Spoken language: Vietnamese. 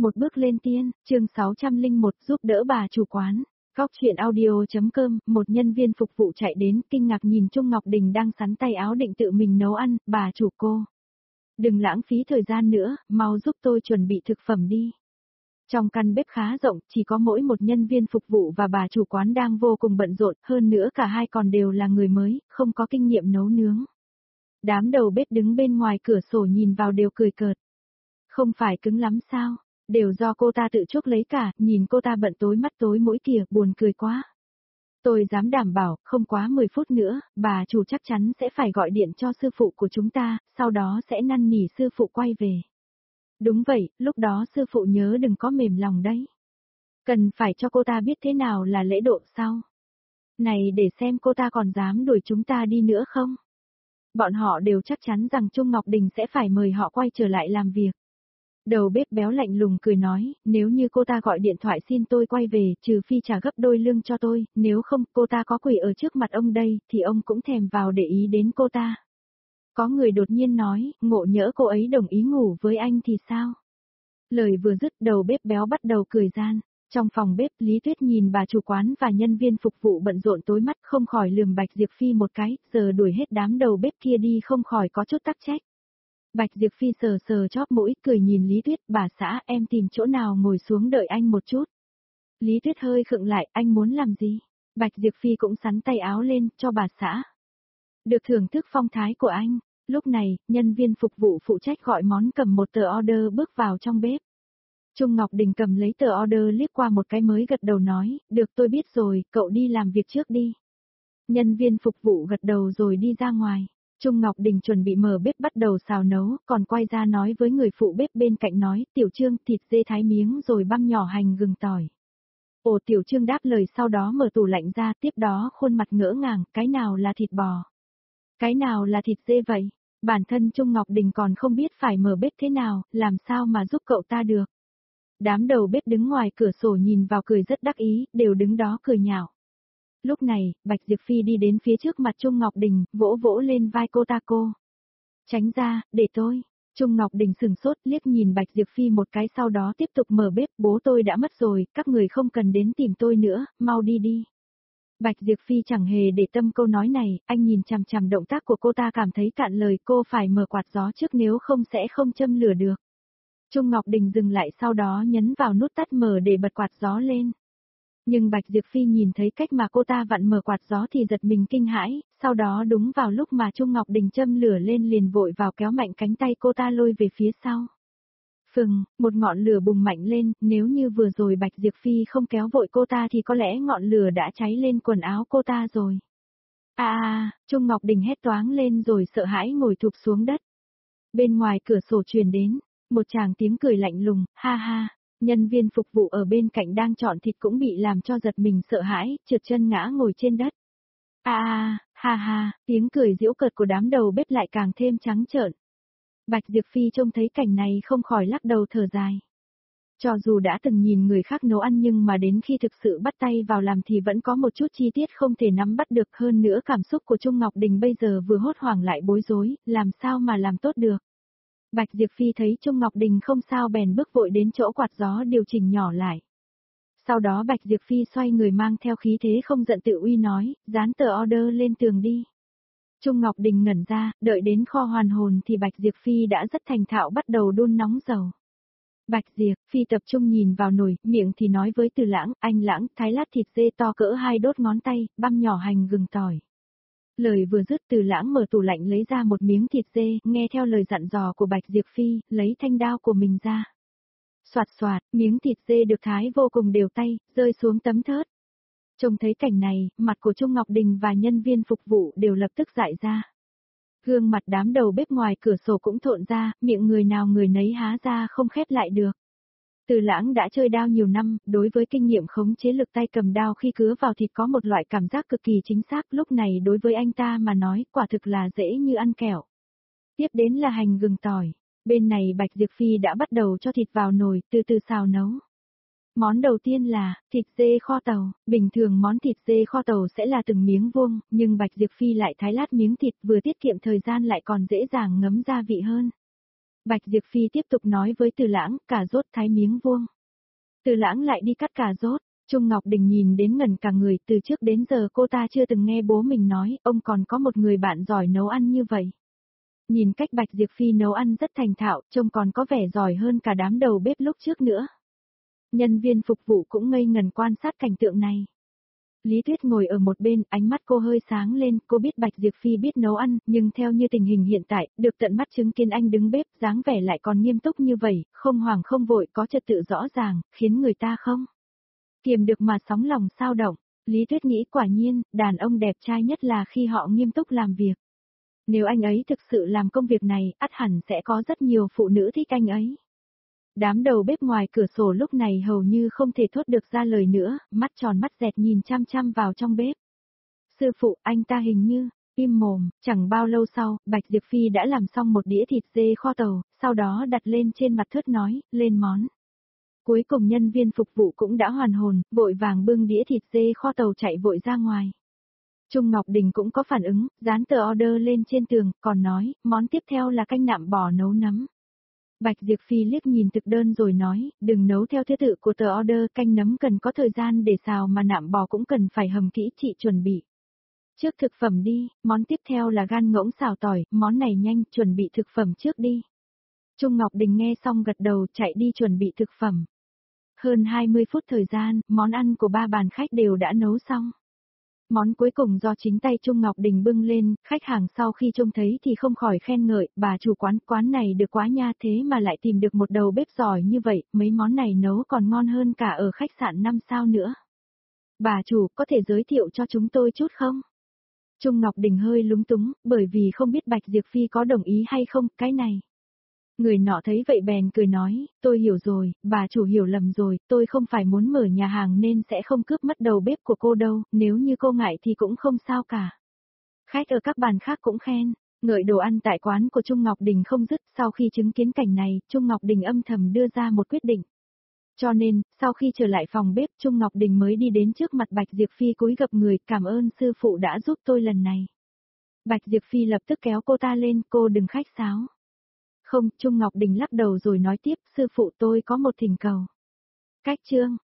Một bước lên tiên, chương 601 giúp đỡ bà chủ quán. Góc chuyện audio.com, một nhân viên phục vụ chạy đến, kinh ngạc nhìn Trung Ngọc Đình đang sắn tay áo định tự mình nấu ăn, bà chủ cô. Đừng lãng phí thời gian nữa, mau giúp tôi chuẩn bị thực phẩm đi. Trong căn bếp khá rộng, chỉ có mỗi một nhân viên phục vụ và bà chủ quán đang vô cùng bận rộn, hơn nữa cả hai còn đều là người mới, không có kinh nghiệm nấu nướng. Đám đầu bếp đứng bên ngoài cửa sổ nhìn vào đều cười cợt. Không phải cứng lắm sao? Đều do cô ta tự chuốc lấy cả, nhìn cô ta bận tối mắt tối mũi kìa, buồn cười quá. Tôi dám đảm bảo, không quá 10 phút nữa, bà chủ chắc chắn sẽ phải gọi điện cho sư phụ của chúng ta, sau đó sẽ năn nỉ sư phụ quay về. Đúng vậy, lúc đó sư phụ nhớ đừng có mềm lòng đấy. Cần phải cho cô ta biết thế nào là lễ độ sau. Này để xem cô ta còn dám đuổi chúng ta đi nữa không? Bọn họ đều chắc chắn rằng Trung Ngọc Đình sẽ phải mời họ quay trở lại làm việc. Đầu bếp béo lạnh lùng cười nói, nếu như cô ta gọi điện thoại xin tôi quay về, trừ phi trả gấp đôi lương cho tôi, nếu không cô ta có quỳ ở trước mặt ông đây, thì ông cũng thèm vào để ý đến cô ta. Có người đột nhiên nói, ngộ nhỡ cô ấy đồng ý ngủ với anh thì sao? Lời vừa dứt đầu bếp béo bắt đầu cười gian. Trong phòng bếp, Lý Tuyết nhìn bà chủ quán và nhân viên phục vụ bận rộn tối mắt không khỏi lườm Bạch Diệp Phi một cái, giờ đuổi hết đám đầu bếp kia đi không khỏi có chút tắc trách. Bạch Diệp Phi sờ sờ chóp mũi, cười nhìn Lý Tuyết, bà xã em tìm chỗ nào ngồi xuống đợi anh một chút. Lý Tuyết hơi khựng lại, anh muốn làm gì? Bạch Diệp Phi cũng sắn tay áo lên, cho bà xã. Được thưởng thức phong thái của anh. Lúc này, nhân viên phục vụ phụ trách gọi món cầm một tờ order bước vào trong bếp. Trung Ngọc Đình cầm lấy tờ order liếc qua một cái mới gật đầu nói, được tôi biết rồi, cậu đi làm việc trước đi. Nhân viên phục vụ gật đầu rồi đi ra ngoài. Trung Ngọc Đình chuẩn bị mở bếp bắt đầu xào nấu, còn quay ra nói với người phụ bếp bên cạnh nói, Tiểu Trương thịt dê thái miếng rồi băm nhỏ hành gừng tỏi. Ồ Tiểu Trương đáp lời sau đó mở tủ lạnh ra, tiếp đó khuôn mặt ngỡ ngàng, cái nào là thịt bò? Cái nào là thịt dê vậy? Bản thân Trung Ngọc Đình còn không biết phải mở bếp thế nào, làm sao mà giúp cậu ta được. Đám đầu bếp đứng ngoài cửa sổ nhìn vào cười rất đắc ý, đều đứng đó cười nhạo. Lúc này, Bạch Diệp Phi đi đến phía trước mặt Trung Ngọc Đình, vỗ vỗ lên vai cô ta cô. Tránh ra, để tôi. Trung Ngọc Đình sừng sốt liếc nhìn Bạch Diệp Phi một cái sau đó tiếp tục mở bếp, bố tôi đã mất rồi, các người không cần đến tìm tôi nữa, mau đi đi. Bạch Diệp Phi chẳng hề để tâm câu nói này, anh nhìn chằm chằm động tác của cô ta cảm thấy cạn lời cô phải mở quạt gió trước nếu không sẽ không châm lửa được. Trung Ngọc Đình dừng lại sau đó nhấn vào nút tắt mở để bật quạt gió lên. Nhưng Bạch Diệp Phi nhìn thấy cách mà cô ta vặn mở quạt gió thì giật mình kinh hãi, sau đó đúng vào lúc mà Trung Ngọc Đình châm lửa lên liền vội vào kéo mạnh cánh tay cô ta lôi về phía sau. Phừng, một ngọn lửa bùng mạnh lên, nếu như vừa rồi Bạch Diệp Phi không kéo vội cô ta thì có lẽ ngọn lửa đã cháy lên quần áo cô ta rồi. Trung Ngọc Đình hét toáng lên rồi sợ hãi ngồi thụp xuống đất. Bên ngoài cửa sổ truyền đến, một tràng tiếng cười lạnh lùng, ha ha. Nhân viên phục vụ ở bên cạnh đang chọn thịt cũng bị làm cho giật mình sợ hãi, trượt chân ngã ngồi trên đất. Ha ha, tiếng cười giễu cợt của đám đầu bếp lại càng thêm trắng trợn. Bạch Diệp Phi trông thấy cảnh này không khỏi lắc đầu thở dài. Cho dù đã từng nhìn người khác nấu ăn nhưng mà đến khi thực sự bắt tay vào làm thì vẫn có một chút chi tiết không thể nắm bắt được, hơn nữa cảm xúc của Trung Ngọc Đình bây giờ vừa hốt hoảng lại bối rối, làm sao mà làm tốt được. Bạch Diệp Phi thấy Trung Ngọc Đình không sao bèn bước vội đến chỗ quạt gió điều chỉnh nhỏ lại. Sau đó Bạch Diệp Phi xoay người mang theo khí thế không giận tự uy nói, dán tờ order lên tường đi. Trung Ngọc Đình ngẩn ra, đợi đến kho hoàn hồn thì Bạch Diệp Phi đã rất thành thạo bắt đầu đun nóng dầu. Bạch Diệp Phi tập trung nhìn vào nồi, miệng thì nói với Từ Lãng, anh Lãng, thái lát thịt dê to cỡ 2 đốt ngón tay, băm nhỏ hành gừng tỏi. Lời vừa dứt Từ Lãng mở tủ lạnh lấy ra một miếng thịt dê, nghe theo lời dặn dò của Bạch Diệp Phi, lấy thanh đao của mình ra. Soạt soạt, miếng thịt dê được thái vô cùng đều tay, rơi xuống tấm thớt. Trông thấy cảnh này, mặt của Trung Ngọc Đình và nhân viên phục vụ đều lập tức dại ra. Gương mặt đám đầu bếp ngoài cửa sổ cũng thộn ra, miệng người nào người nấy há ra không khép lại được. Từ Lãng đã chơi đao nhiều năm, đối với kinh nghiệm khống chế lực tay cầm đao khi cứa vào thịt có một loại cảm giác cực kỳ chính xác, lúc này đối với anh ta mà nói, quả thực là dễ như ăn kẹo. Tiếp đến là hành gừng tỏi. Bên này Bạch Diệp Phi đã bắt đầu cho thịt vào nồi, từ từ xào nấu. Món đầu tiên là thịt dê kho tàu. Bình thường món thịt dê kho tàu sẽ là từng miếng vuông, nhưng Bạch Diệp Phi lại thái lát miếng thịt vừa tiết kiệm thời gian lại còn dễ dàng ngấm gia vị hơn. Bạch Diệp Phi tiếp tục nói với Từ Lãng, cà rốt thái miếng vuông. Từ Lãng lại đi cắt cà rốt. Trung Ngọc Đình nhìn đến ngẩn cả người, từ trước đến giờ cô ta chưa từng nghe bố mình nói, ông còn có một người bạn giỏi nấu ăn như vậy. Nhìn cách Bạch Diệp Phi nấu ăn rất thành thạo, trông còn có vẻ giỏi hơn cả đám đầu bếp lúc trước nữa. Nhân viên phục vụ cũng ngây ngẩn quan sát cảnh tượng này. Lý Tuyết ngồi ở một bên, ánh mắt cô hơi sáng lên, cô biết Bạch Diệp Phi biết nấu ăn, nhưng theo như tình hình hiện tại, được tận mắt chứng kiến anh đứng bếp, dáng vẻ lại còn nghiêm túc như vậy, không hoảng không vội, có trật tự rõ ràng, khiến người ta không kiềm được mà sóng lòng xao động. Lý Tuyết nghĩ quả nhiên, đàn ông đẹp trai nhất là khi họ nghiêm túc làm việc. Nếu anh ấy thực sự làm công việc này, ắt hẳn sẽ có rất nhiều phụ nữ thích anh ấy. Đám đầu bếp ngoài cửa sổ lúc này hầu như không thể thốt được ra lời nữa, mắt tròn mắt dẹt nhìn chăm chăm vào trong bếp. Sư phụ, anh ta hình như, im mồm, chẳng bao lâu sau, Bạch Diệp Phi đã làm xong một đĩa thịt dê kho tàu, sau đó đặt lên trên mặt thớt nói, lên món. Cuối cùng nhân viên phục vụ cũng đã hoàn hồn, vội vàng bưng đĩa thịt dê kho tàu chạy vội ra ngoài. Trung Ngọc Đình cũng có phản ứng, dán tờ order lên trên tường, còn nói, món tiếp theo là canh nạm bò nấu nấm. Bạch Diệp Phi liếc nhìn thực đơn rồi nói, đừng nấu theo thứ tự của tờ order, canh nấm cần có thời gian để xào mà nạm bò cũng cần phải hầm kỹ, chị chuẩn bị. Trước thực phẩm đi, món tiếp theo là gan ngỗng xào tỏi, món này nhanh, chuẩn bị thực phẩm trước đi. Trung Ngọc Đình nghe xong gật đầu chạy đi chuẩn bị thực phẩm. Hơn 20 phút thời gian, món ăn của ba bàn khách đều đã nấu xong. Món cuối cùng do chính tay Trung Ngọc Đình bưng lên, khách hàng sau khi trông thấy thì không khỏi khen ngợi, bà chủ quán này được quá nha, thế mà lại tìm được một đầu bếp giỏi như vậy, mấy món này nấu còn ngon hơn cả ở khách sạn 5 sao nữa. Bà chủ, có thể giới thiệu cho chúng tôi chút không? Trung Ngọc Đình hơi lúng túng, bởi vì không biết Bạch Diệp Phi có đồng ý hay không, cái này. Người nọ thấy vậy bèn cười nói, tôi hiểu rồi, bà chủ hiểu lầm rồi, tôi không phải muốn mở nhà hàng nên sẽ không cướp mất đầu bếp của cô đâu, nếu như cô ngại thì cũng không sao cả. Khách ở các bàn khác cũng khen, ngợi đồ ăn tại quán của Trung Ngọc Đình không dứt, sau khi chứng kiến cảnh này, Trung Ngọc Đình âm thầm đưa ra một quyết định. Cho nên, sau khi trở lại phòng bếp, Trung Ngọc Đình mới đi đến trước mặt Bạch Diệp Phi cúi gập người, cảm ơn sư phụ đã giúp tôi lần này. Bạch Diệp Phi lập tức kéo cô ta lên, cô đừng khách sáo. Không, Trung Ngọc Đình lắc đầu rồi nói tiếp, sư phụ tôi có một thỉnh cầu. Cách chương